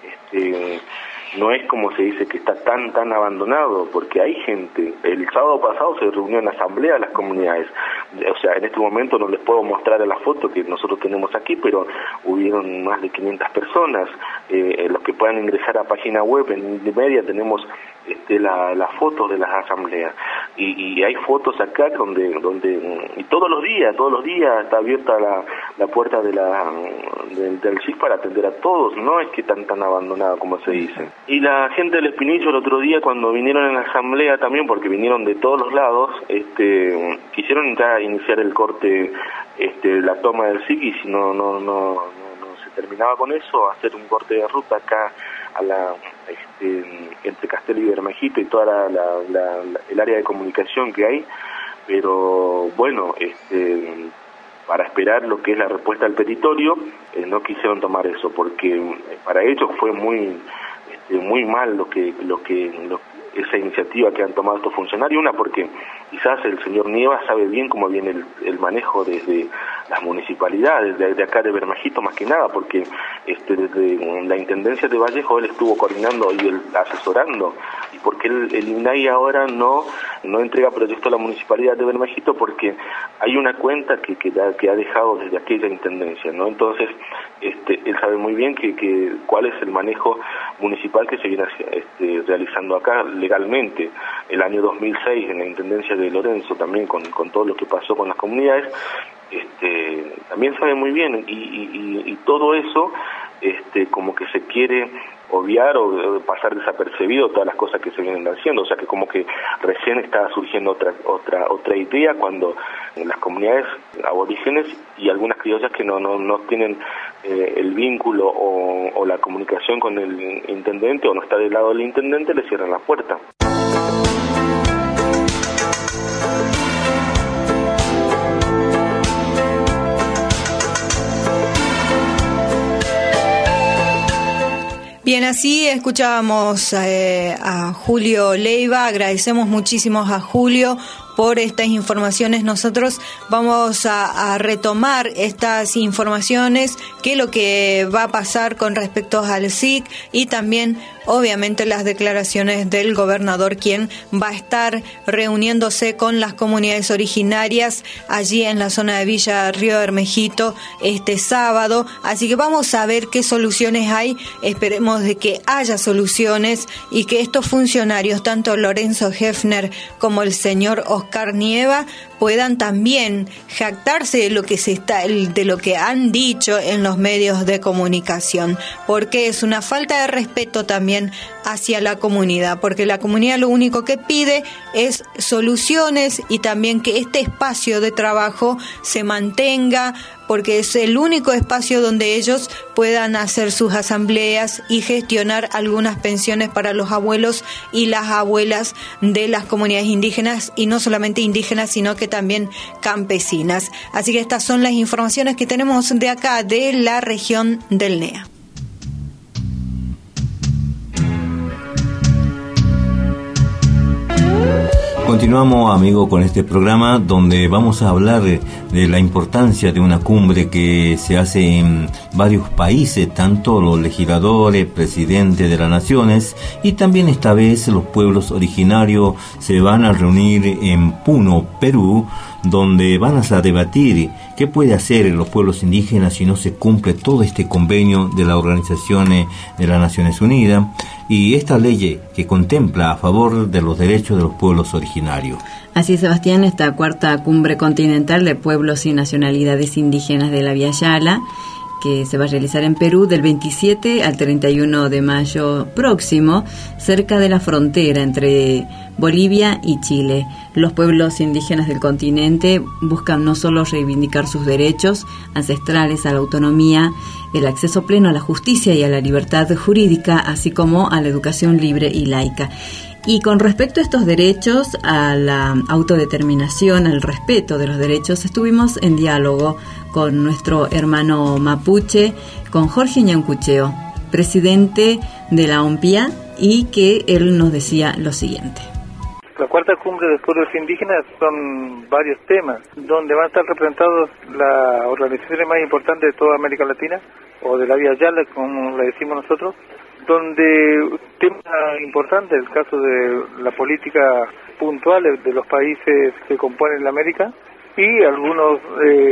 No es como se dice que está tan abandonado, porque hay gente. El sábado pasado se reunió en la asamblea de las comunidades. O sea, en este momento no les puedo mostrar la foto que nosotros tenemos aquí, pero hubieron más de 500 personas. Los que puedan ingresar a página web, en Indymedia tenemos las fotos de las asambleas. Y hay fotos acá donde y todos los días está abierta la puerta del SIC para atender a todos. No es que tan abandonado como se dice. Y la gente del Espinillo el otro día, cuando vinieron en la asamblea también, porque vinieron de todos los lados, quisieron ya iniciar el corte, la toma del SIC, y si no se terminaba con eso, hacer un corte de ruta acá entre Castel y Bermejito y toda el área de comunicación que hay. Pero bueno, para esperar lo que es la respuesta al petitorio, no quisieron tomar eso, porque para ellos fue muy mal esa iniciativa que han tomado estos funcionarios. Una, porque quizás el señor Nieva sabe bien cómo viene el manejo desde las municipalidades, de acá de Bermejito más que nada, porque desde la Intendencia de Vallejo él estuvo coordinando y asesorando, y porque el INAI ahora no entrega proyecto a la municipalidad de Bermejito porque hay una cuenta que ha dejado desde aquella Intendencia, ¿no? Entonces, él sabe muy bien cuál es el manejo municipal que se viene realizando acá legalmente. El año 2006 en la Intendencia de Lorenzo también con todo lo que pasó con las comunidades, también sabe muy bien y todo eso como que se quiere obviar o pasar desapercibido todas las cosas que se vienen haciendo, o sea que como que recién está surgiendo otra idea, cuando las comunidades aborígenes y algunas criollas que no tienen el vínculo o la comunicación con el intendente, o no está del lado del intendente, le cierran la puerta. Bien, así escuchábamos a Julio Leiva. Agradecemos muchísimo a Julio por estas informaciones. Nosotros vamos a retomar estas informaciones, qué es lo que va a pasar con respecto al SIC y también obviamente las declaraciones del gobernador, quien va a estar reuniéndose con las comunidades originarias allí en la zona de Villa Río Bermejito este sábado. Así que vamos a ver qué soluciones hay. Esperemos de que haya soluciones y que estos funcionarios, tanto Lorenzo Hefner como el señor Oscar Nieva, puedan también jactarse de lo que han dicho en los medios de comunicación, porque es una falta de respeto también hacia la comunidad, porque la comunidad lo único que pide es soluciones y también que este espacio de trabajo se mantenga, porque es el único espacio donde ellos puedan hacer sus asambleas y gestionar algunas pensiones para los abuelos y las abuelas de las comunidades indígenas, y no solamente indígenas, sino que también campesinas. Así que estas son las informaciones que tenemos de acá, de la región del NEA. Continuamos, amigo, con este programa donde vamos a hablar de la importancia de una cumbre que se hace en varios países, tanto los legisladores, presidentes de las naciones, y también esta vez los pueblos originarios se van a reunir en Puno, Perú, donde van a debatir qué puede hacer los pueblos indígenas si no se cumple todo este convenio de la Organización de las Naciones Unidas y esta ley que contempla a favor de los derechos de los pueblos originarios. Así es, Sebastián, esta cuarta cumbre continental de pueblos y nacionalidades indígenas de la Via Yala, que se va a realizar en Perú del 27 al 31 de mayo próximo, cerca de la frontera entre Bolivia y Chile. Los pueblos indígenas del continente buscan no solo reivindicar sus derechos ancestrales a la autonomía, el acceso pleno a la justicia y a la libertad jurídica, así como a la educación libre y laica. Y con respecto a estos derechos, a la autodeterminación, al respeto de los derechos, estuvimos en diálogo con nuestro hermano mapuche, con Jorge Ñancucheo, presidente de la OMPIA, y que él nos decía lo siguiente. La cuarta cumbre de pueblos indígenas son varios temas, donde van a estar representados las organizaciones más importantes de toda América Latina, o de la Via Yala, como le decimos nosotros, donde temas importantes, el caso de la política puntual de los países que componen la América, y algunos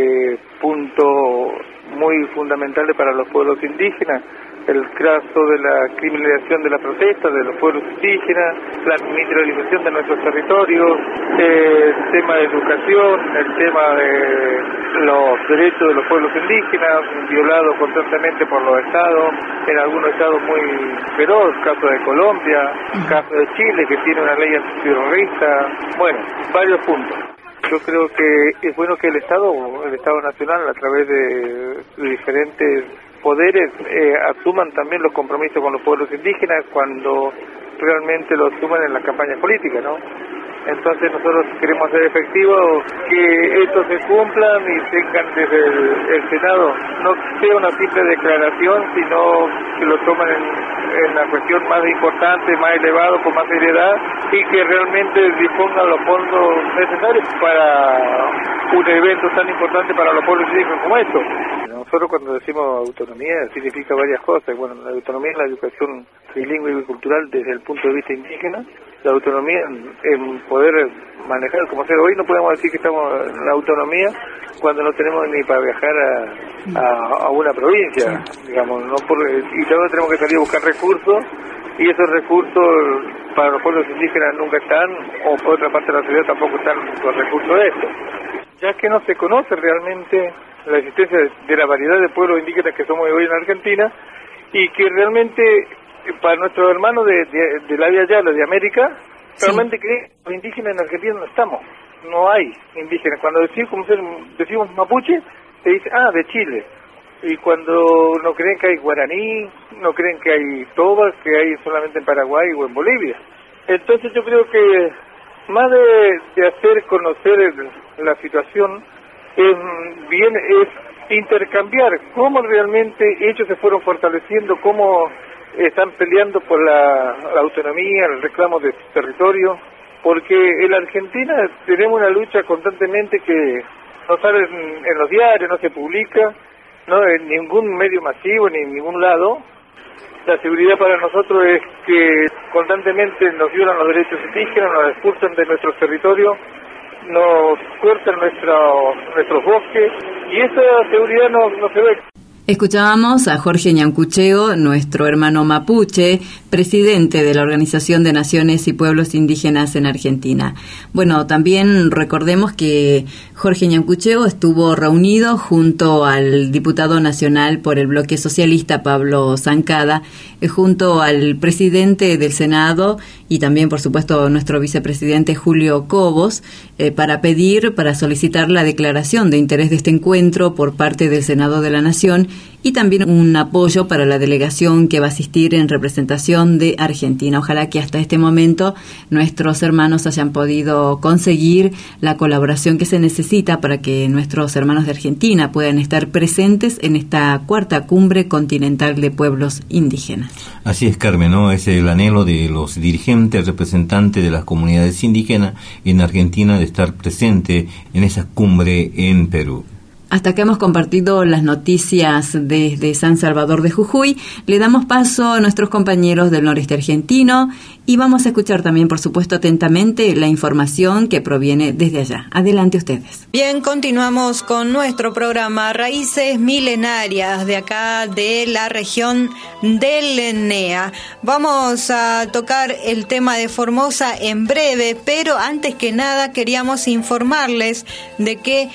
puntos muy fundamentales para los pueblos indígenas, el caso de la criminalización de la protesta de los pueblos indígenas, la militarización de nuestros territorios, el tema de educación, el tema de los derechos de los pueblos indígenas, violados constantemente por los estados, en algunos estados muy feroz, caso de Colombia, caso de Chile, que tiene una ley antiterrorista, bueno, varios puntos. Yo creo que es bueno que el Estado Nacional, a través de diferentes poderes, asuman también los compromisos con los pueblos indígenas cuando realmente lo asuman en las campañas políticas, ¿no? Entonces nosotros queremos hacer efectivo que esto se cumplan y tengan desde el Senado, no sea una simple declaración, sino que lo tomen en la cuestión más importante, más elevado, con más seriedad, y que realmente dispongan los fondos necesarios para un evento tan importante para los pueblos indígenas como esto. Nosotros cuando decimos autonomía significa varias cosas. Bueno, la autonomía es la educación trilingüe y cultural desde el punto de vista indígena, la autonomía en poder manejar, como sea, hoy no podemos decir que estamos en la autonomía cuando no tenemos ni para viajar a una provincia, digamos, y luego tenemos que salir a buscar recursos, y esos recursos para los pueblos indígenas nunca están, o por otra parte de la sociedad tampoco están los recursos de esto, ya que no se conoce realmente la existencia de la variedad de pueblos indígenas que somos hoy en Argentina, y que realmente para nuestros hermanos de la Via Yala, de América, realmente creen que los indígenas en Argentina no estamos, no hay indígenas. Cuando decimos mapuche, te dicen, de Chile. Y cuando no creen que hay guaraní, no creen que hay tobas, que hay solamente en Paraguay o en Bolivia. Entonces yo creo que más de hacer conocer la situación, es intercambiar cómo realmente ellos se fueron fortaleciendo, cómo están peleando por la autonomía, el reclamo de su territorio, porque en la Argentina tenemos una lucha constantemente que no sale en los diarios, no se publica, no en ningún medio masivo, ni en ningún lado. La seguridad para nosotros es que constantemente nos violan los derechos indígenas, nos expulsan de nuestros territorios, nos cortan nuestros bosques, y esa seguridad no se ve. Escuchábamos a Jorge Ñancucheo, nuestro hermano mapuche, presidente de la Organización de Naciones y Pueblos Indígenas en Argentina. Bueno, también recordemos que Jorge Ñancucheo estuvo reunido junto al diputado nacional por el Bloque Socialista, Pablo Zancada, junto al presidente del Senado y también, por supuesto, nuestro vicepresidente Julio Cobos, para solicitar la declaración de interés de este encuentro por parte del Senado de la Nación y también un apoyo para la delegación que va a asistir en representación de Argentina. Ojalá que hasta este momento nuestros hermanos hayan podido conseguir la colaboración que se necesita para que nuestros hermanos de Argentina puedan estar presentes en esta cuarta cumbre continental de pueblos indígenas. Así es, Carmen, ¿no? Es el anhelo de los dirigentes, representantes de las comunidades indígenas en Argentina de estar presente en esa cumbre en Perú. Hasta que hemos compartido las noticias desde San Salvador de Jujuy, le damos paso a nuestros compañeros del noreste argentino y vamos a escuchar también, por supuesto, atentamente la información que proviene desde allá. Adelante ustedes. Bien, continuamos con nuestro programa Raíces Milenarias de acá de la región del NEA. Vamos a tocar el tema de Formosa en breve, pero antes que nada queríamos informarles de que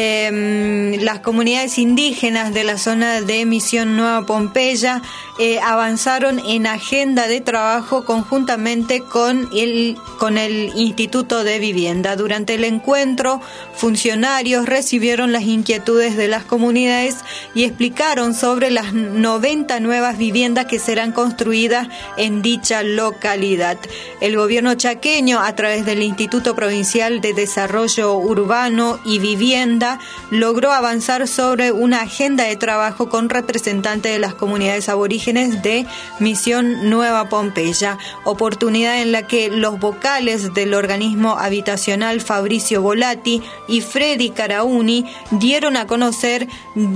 las comunidades indígenas de la zona de Misión Nueva Pompeya avanzaron en agenda de trabajo conjuntamente con el Instituto de Vivienda. Durante el encuentro, funcionarios recibieron las inquietudes de las comunidades y explicaron sobre las 90 nuevas viviendas que serán construidas en dicha localidad. El gobierno chaqueño, a través del Instituto Provincial de Desarrollo Urbano y Vivienda, logró avanzar sobre una agenda de trabajo con representantes de las comunidades aborígenes de Misión Nueva Pompeya, oportunidad en la que los vocales del organismo habitacional Fabricio Volati y Freddy Carauni dieron a conocer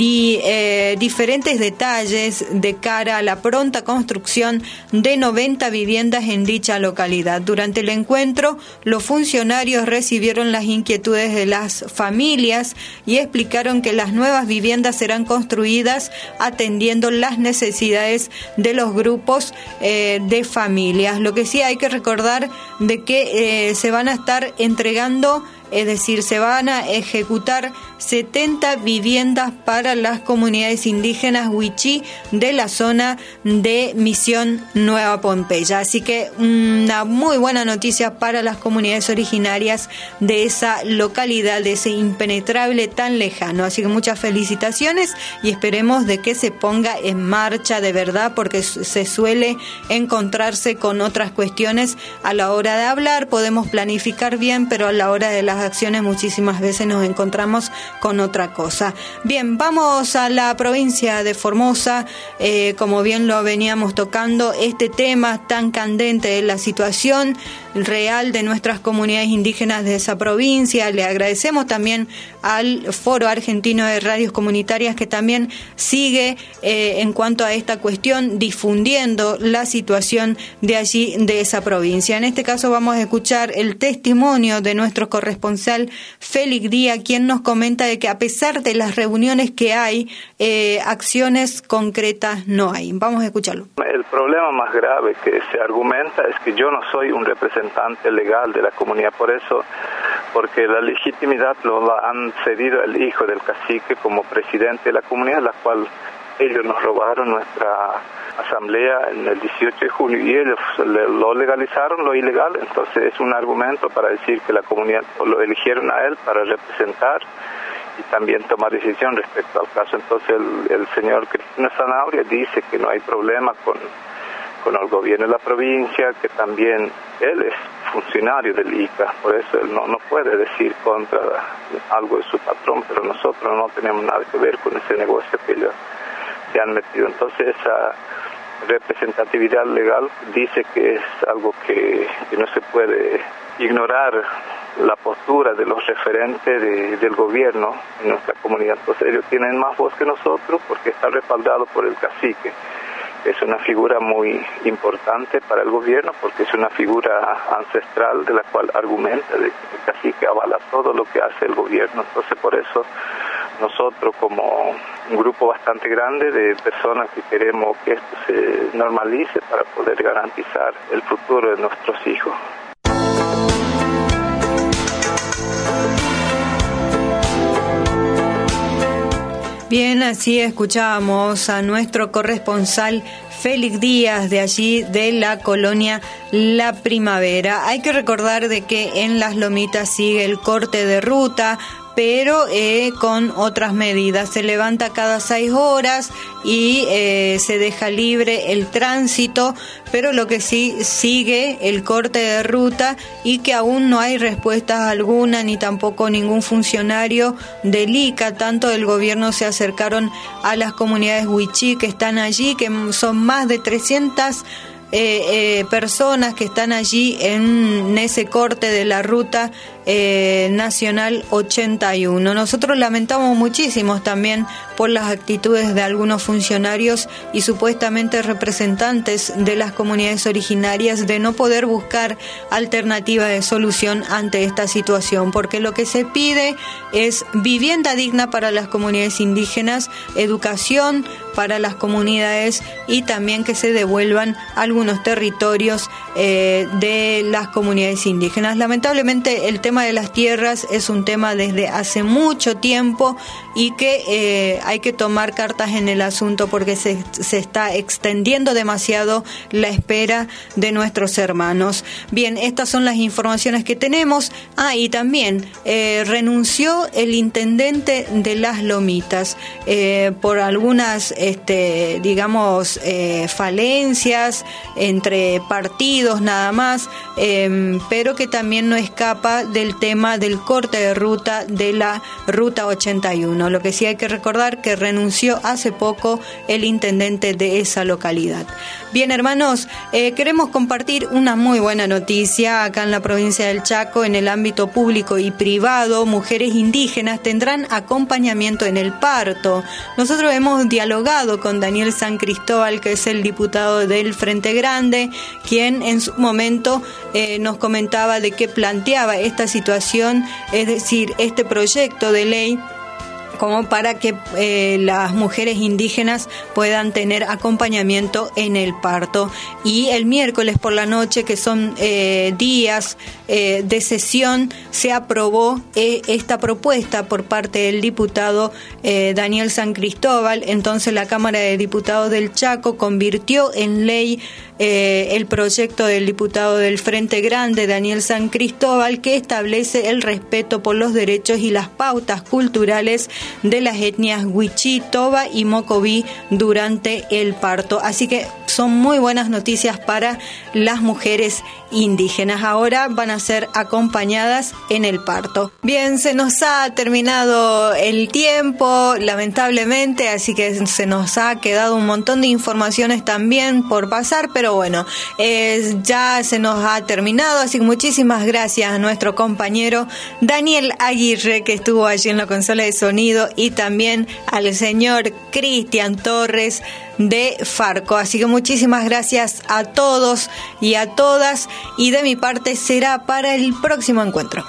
diferentes detalles de cara a la pronta construcción de 90 viviendas en dicha localidad. Durante el encuentro, los funcionarios recibieron las inquietudes de las familias y explicaron que las nuevas viviendas serán construidas atendiendo las necesidades de los grupos de familias. Lo que sí hay que recordar de que se van a estar entregando, es decir, se van a ejecutar 70 viviendas para las comunidades indígenas Huichí de la zona de Misión Nueva Pompeya. Así que una muy buena noticia para las comunidades originarias de esa localidad, de ese impenetrable tan lejano. Así que muchas felicitaciones y esperemos de que se ponga en marcha de verdad, porque se suele encontrarse con otras cuestiones a la hora de hablar. Podemos planificar bien, pero a la hora de las acciones muchísimas veces nos encontramos con otra cosa. Bien, vamos a la provincia de Formosa. Como bien lo veníamos tocando, este tema tan candente de la situación real de nuestras comunidades indígenas de esa provincia. Le agradecemos también al Foro Argentino de Radios Comunitarias, que también sigue en cuanto a esta cuestión difundiendo la situación de allí, de esa provincia. En este caso vamos a escuchar el testimonio de nuestro corresponsal Félix Díaz, quien nos comenta de que a pesar de las reuniones que hay, acciones concretas no hay. Vamos a escucharlo. El problema más grave que se argumenta es que yo no soy un representante legal de la comunidad, porque la legitimidad lo han cedido el hijo del cacique como presidente de la comunidad, la cual ellos nos robaron nuestra asamblea en el 18 de junio y ellos lo legalizaron, lo ilegal. Entonces es un argumento para decir que la comunidad lo eligieron a él para representar y también tomar decisión respecto al caso. Entonces el señor Cristina Zanabria dice que no hay problema con el gobierno de la provincia, que también él es funcionario del ICA, por eso él no puede decir contra algo de su patrón, pero nosotros no tenemos nada que ver con ese negocio que ellos se han metido. Entonces representatividad legal dice que es algo que no se puede ignorar la postura de los referentes del gobierno en nuestra comunidad. Entonces ellos tienen más voz que nosotros porque está respaldado por el cacique. Es una figura muy importante para el gobierno porque es una figura ancestral de la cual argumenta de que el cacique avala todo lo que hace el gobierno. Entonces por eso nosotros, como un grupo bastante grande de personas que queremos que esto se normalice para poder garantizar el futuro de nuestros hijos. Bien, así escuchábamos a nuestro corresponsal Félix Díaz de allí, de la colonia La Primavera. Hay que recordar de que en Las Lomitas sigue el corte de ruta, pero con otras medidas. Se levanta cada 6 horas y se deja libre el tránsito, pero lo que sí sigue el corte de ruta y que aún no hay respuestas alguna ni tampoco ningún funcionario del ICA. Tanto del gobierno se acercaron a las comunidades huichí que están allí, que son más de 300 personas que están allí en ese corte de la ruta nacional 81. Nosotros lamentamos muchísimo también por las actitudes de algunos funcionarios y supuestamente representantes de las comunidades originarias de no poder buscar alternativas de solución ante esta situación, porque lo que se pide es vivienda digna para las comunidades indígenas, educación para las comunidades y también que se devuelvan algunos territorios de las comunidades indígenas. Lamentablemente el tema de las tierras es un tema desde hace mucho tiempo y que hay que tomar cartas en el asunto porque se está extendiendo demasiado la espera de nuestros hermanos. Bien, estas son las informaciones que tenemos. Y también renunció el intendente de Las Lomitas por algunas falencias entre partidos nada más, pero que también no escapa del tema del corte de ruta de la Ruta 81. Lo que sí hay que recordar que renunció hace poco el intendente de esa localidad. Bien, hermanos, queremos compartir una muy buena noticia acá en la provincia del Chaco. En el ámbito público y privado, mujeres indígenas tendrán acompañamiento en el parto. Nosotros hemos dialogado con Daniel San Cristóbal, que es el diputado del Frente Grande, quien en su momento nos comentaba de que planteaba esta situación, es decir, este proyecto de ley como para que las mujeres indígenas puedan tener acompañamiento en el parto. Y el miércoles por la noche, que son días de sesión, se aprobó esta propuesta por parte del diputado Daniel San Cristóbal. Entonces la Cámara de Diputados del Chaco convirtió en ley el proyecto del diputado del Frente Grande, Daniel San Cristóbal, que establece el respeto por los derechos y las pautas culturales de las etnias Wichí, Toba y Mocoví durante el parto. Así que son muy buenas noticias para las mujeres indígenas. Ahora van a ser acompañadas en el parto. Bien, se nos ha terminado el tiempo, lamentablemente, así que se nos ha quedado un montón de informaciones también por pasar, pero bueno, ya se nos ha terminado, así que muchísimas gracias a nuestro compañero Daniel Aguirre, que estuvo allí en la consola de sonido, y también al señor Cristian Torres de Farco. Así que muchísimas gracias a todos y a todas, y de mi parte será para el próximo encuentro.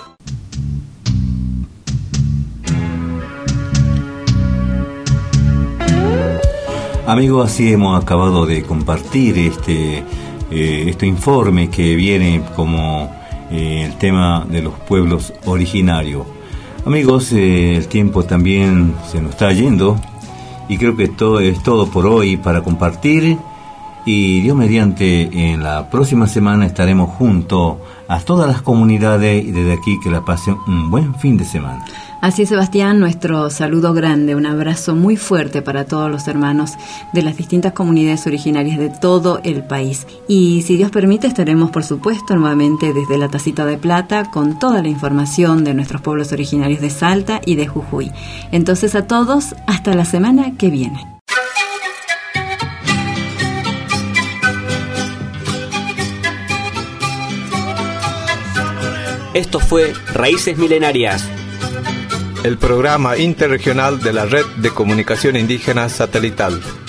Amigos, así hemos acabado de compartir este informe que viene como el tema de los pueblos originarios. Amigos, el tiempo también se nos está yendo y creo que todo es todo por hoy para compartir, y Dios mediante en la próxima semana estaremos junto a todas las comunidades, y desde aquí que la pasen un buen fin de semana. Así es, Sebastián, nuestro saludo grande, un abrazo muy fuerte para todos los hermanos de las distintas comunidades originarias de todo el país. Y si Dios permite, estaremos, por supuesto, nuevamente desde la Tacita de Plata con toda la información de nuestros pueblos originarios de Salta y de Jujuy. Entonces, a todos, hasta la semana que viene. Esto fue Raíces Milenarias, el programa interregional de la Red de Comunicación Indígena Satelital.